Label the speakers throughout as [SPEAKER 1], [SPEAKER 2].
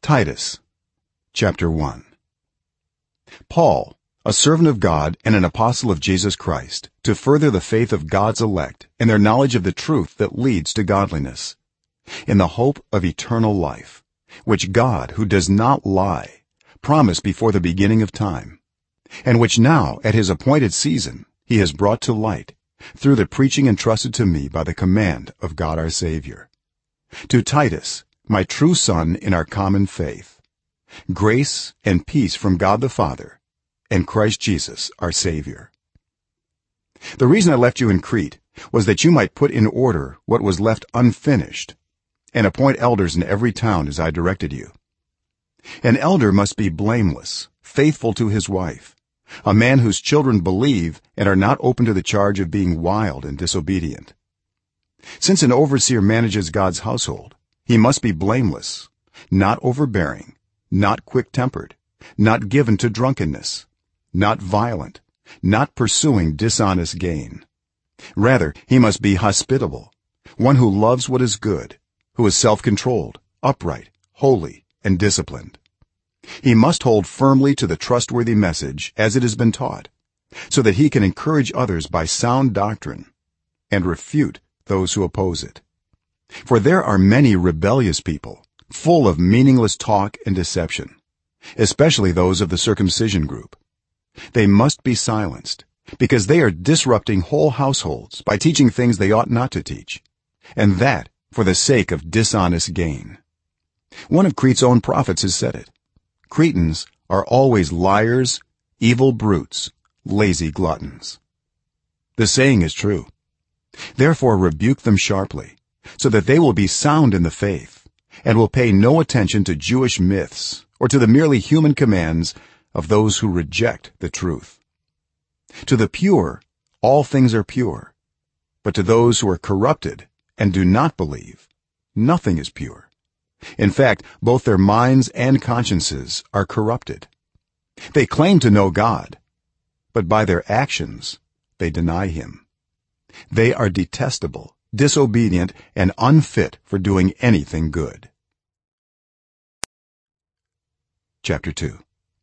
[SPEAKER 1] Titus chapter 1. Paul, a servant of God and an apostle of Jesus Christ, to further the faith of God's elect and their knowledge of the truth that leads to godliness, in the hope of eternal life, which God, who does not lie, promised before the beginning of time, and which now at his appointed season he has brought to light through the preaching entrusted to me by the command of God our Savior. To Titus, my true son in our common faith, grace and peace from God the Father and Christ Jesus our Savior. The reason I left you in Crete was that you might put in order what was left unfinished and appoint elders in every town as I directed you. An elder must be blameless, faithful to his wife, a man whose children believe and are not open to the charge of being wild and disobedient. Since an overseer manages God's household, he must be blameless, not overbearing, not quick-tempered, not given to drunkenness, not violent, not pursuing dishonest gain. Rather, he must be hospitable, one who loves what is good, who is self-controlled, upright, holy, and disciplined. He must hold firmly to the trustworthy message as it has been taught, so that he can encourage others by sound doctrine and refute those who oppose it. For there are many rebellious people, full of meaningless talk and deception, especially those of the circumcision group. They must be silenced, because they are disrupting whole households by teaching things they ought not to teach, and that for the sake of dishonest gain. One of Crete's own prophets has said it: Cretans are always liars, evil brutes, lazy gluttons. The saying is true. Therefore rebuke them sharply, so that they will be sound in the faith and will pay no attention to Jewish myths or to the merely human commands of those who reject the truth. To the pure all things are pure, but to those who are corrupted and do not believe, nothing is pure. In fact, both their minds and consciences are corrupted. They claim to know God, but by their actions they deny him. They are detestable, disobedient, and unfit for doing anything good. Chapter 2.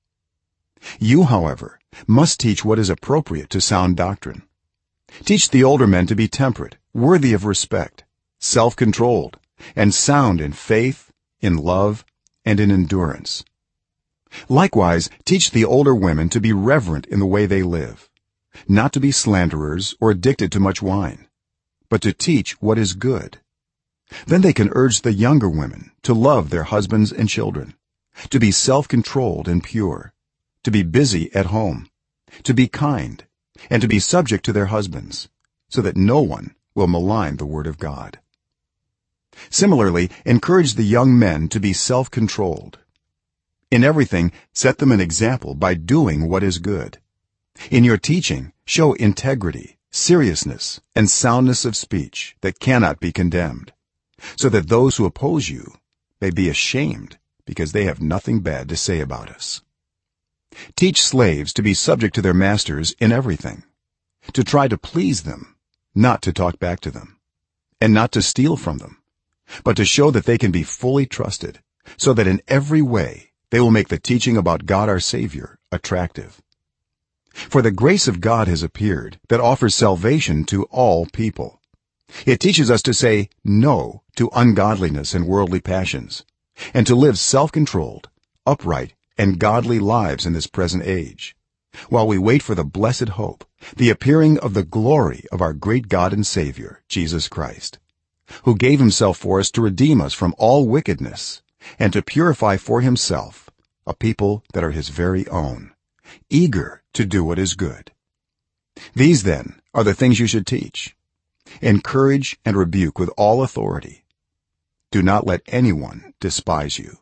[SPEAKER 1] You, however, must teach what is appropriate to sound doctrine. Teach the older men to be temperate, worthy of respect, self-controlled, and sound in faith, in love, and in endurance. Likewise, teach the older women to be reverent in the way they live, not to be slanderers or addicted to much wine, but to teach what is good. Then they can urge the younger women to love their husbands and children, to be self-controlled and pure, to be busy at home, to be kind, and to be subject to their husbands, so that no one will malign the word of God. Similarly, encourage the young men to be self-controlled. In everything, set them an example by doing what is good. In your teaching, show integrity, seriousness, and soundness of speech that cannot be condemned, so that those who oppose you may be ashamed because they have nothing bad to say about us. Teach slaves to be subject to their masters in everything, to try to please them, not to talk back to them, and not to steal from them, but to show that they can be fully trusted, so that in every way they will make the teaching about God our Savior attractive. For the grace of God has appeared that offers salvation to all people. It teaches us to say no to ungodliness and worldly passions, and to live self-controlled, upright, and godly lives in this present age, while we wait for the blessed hope, the appearing of the glory of our great God and Savior, Jesus Christ, who gave himself for us to redeem us from all wickedness and to purify for himself a people that are his very own, eager to do what is good. These then are the things you should teach. Encourage and rebuke with all authority. Do not let anyone despise you.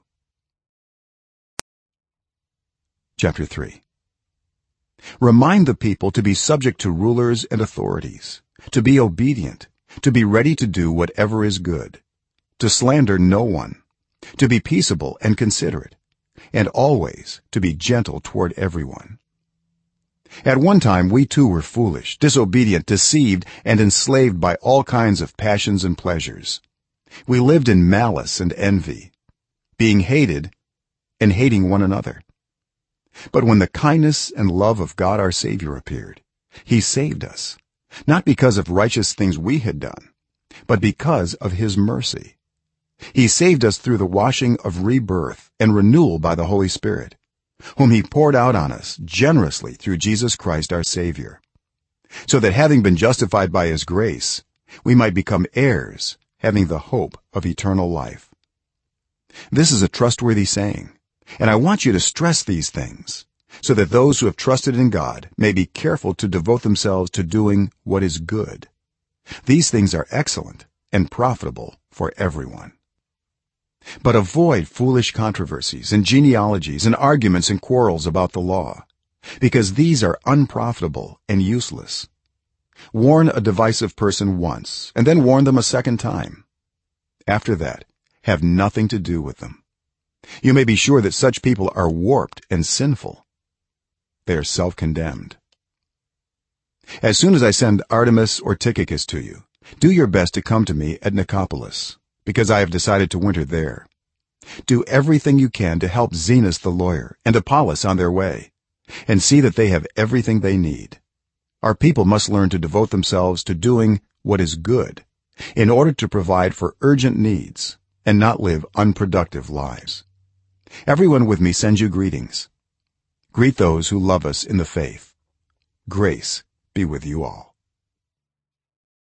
[SPEAKER 1] Chapter 3. Remind the people to be subject to rulers and authorities, to be obedient, to be ready to do whatever is good, to slander no one, to be peaceable and considerate, and always to be gentle toward everyone. At one time we too were foolish, disobedient, deceived, and enslaved by all kinds of passions and pleasures. We lived in malice and envy, being hated and hating one another. But when the kindness and love of God our Savior appeared, he saved us, not because of righteous things we had done, but because of his mercy. He saved us through the washing of rebirth and renewal by the Holy Spirit, whom he poured out on us generously through Jesus Christ our Savior, so that having been justified by his grace, we might become heirs, having the hope of eternal life. This is a trustworthy saying, and I want you to stress these things, so that those who have trusted in God may be careful to devote themselves to doing what is good. These things are excellent and profitable for everyone. But avoid foolish controversies and genealogies and arguments and quarrels about the law, because these are unprofitable and useless. Warn a divisive person once, and then warn them a second time. After that, have nothing to do with them. You may be sure that such people are warped and sinful. They are self-condemned. As soon as I send Artemas or Tychicus to you, do your best to come to me at Nicopolis, because I have decided to winter there. Do everything you can to help Zenas the lawyer and Apollos on their way, and see that they have everything they need. Our people must learn to devote themselves to doing what is good, in order to provide for urgent needs and not live unproductive lives. Everyone with me sends you greetings. Greet those who love us in the faith. Grace be with you all.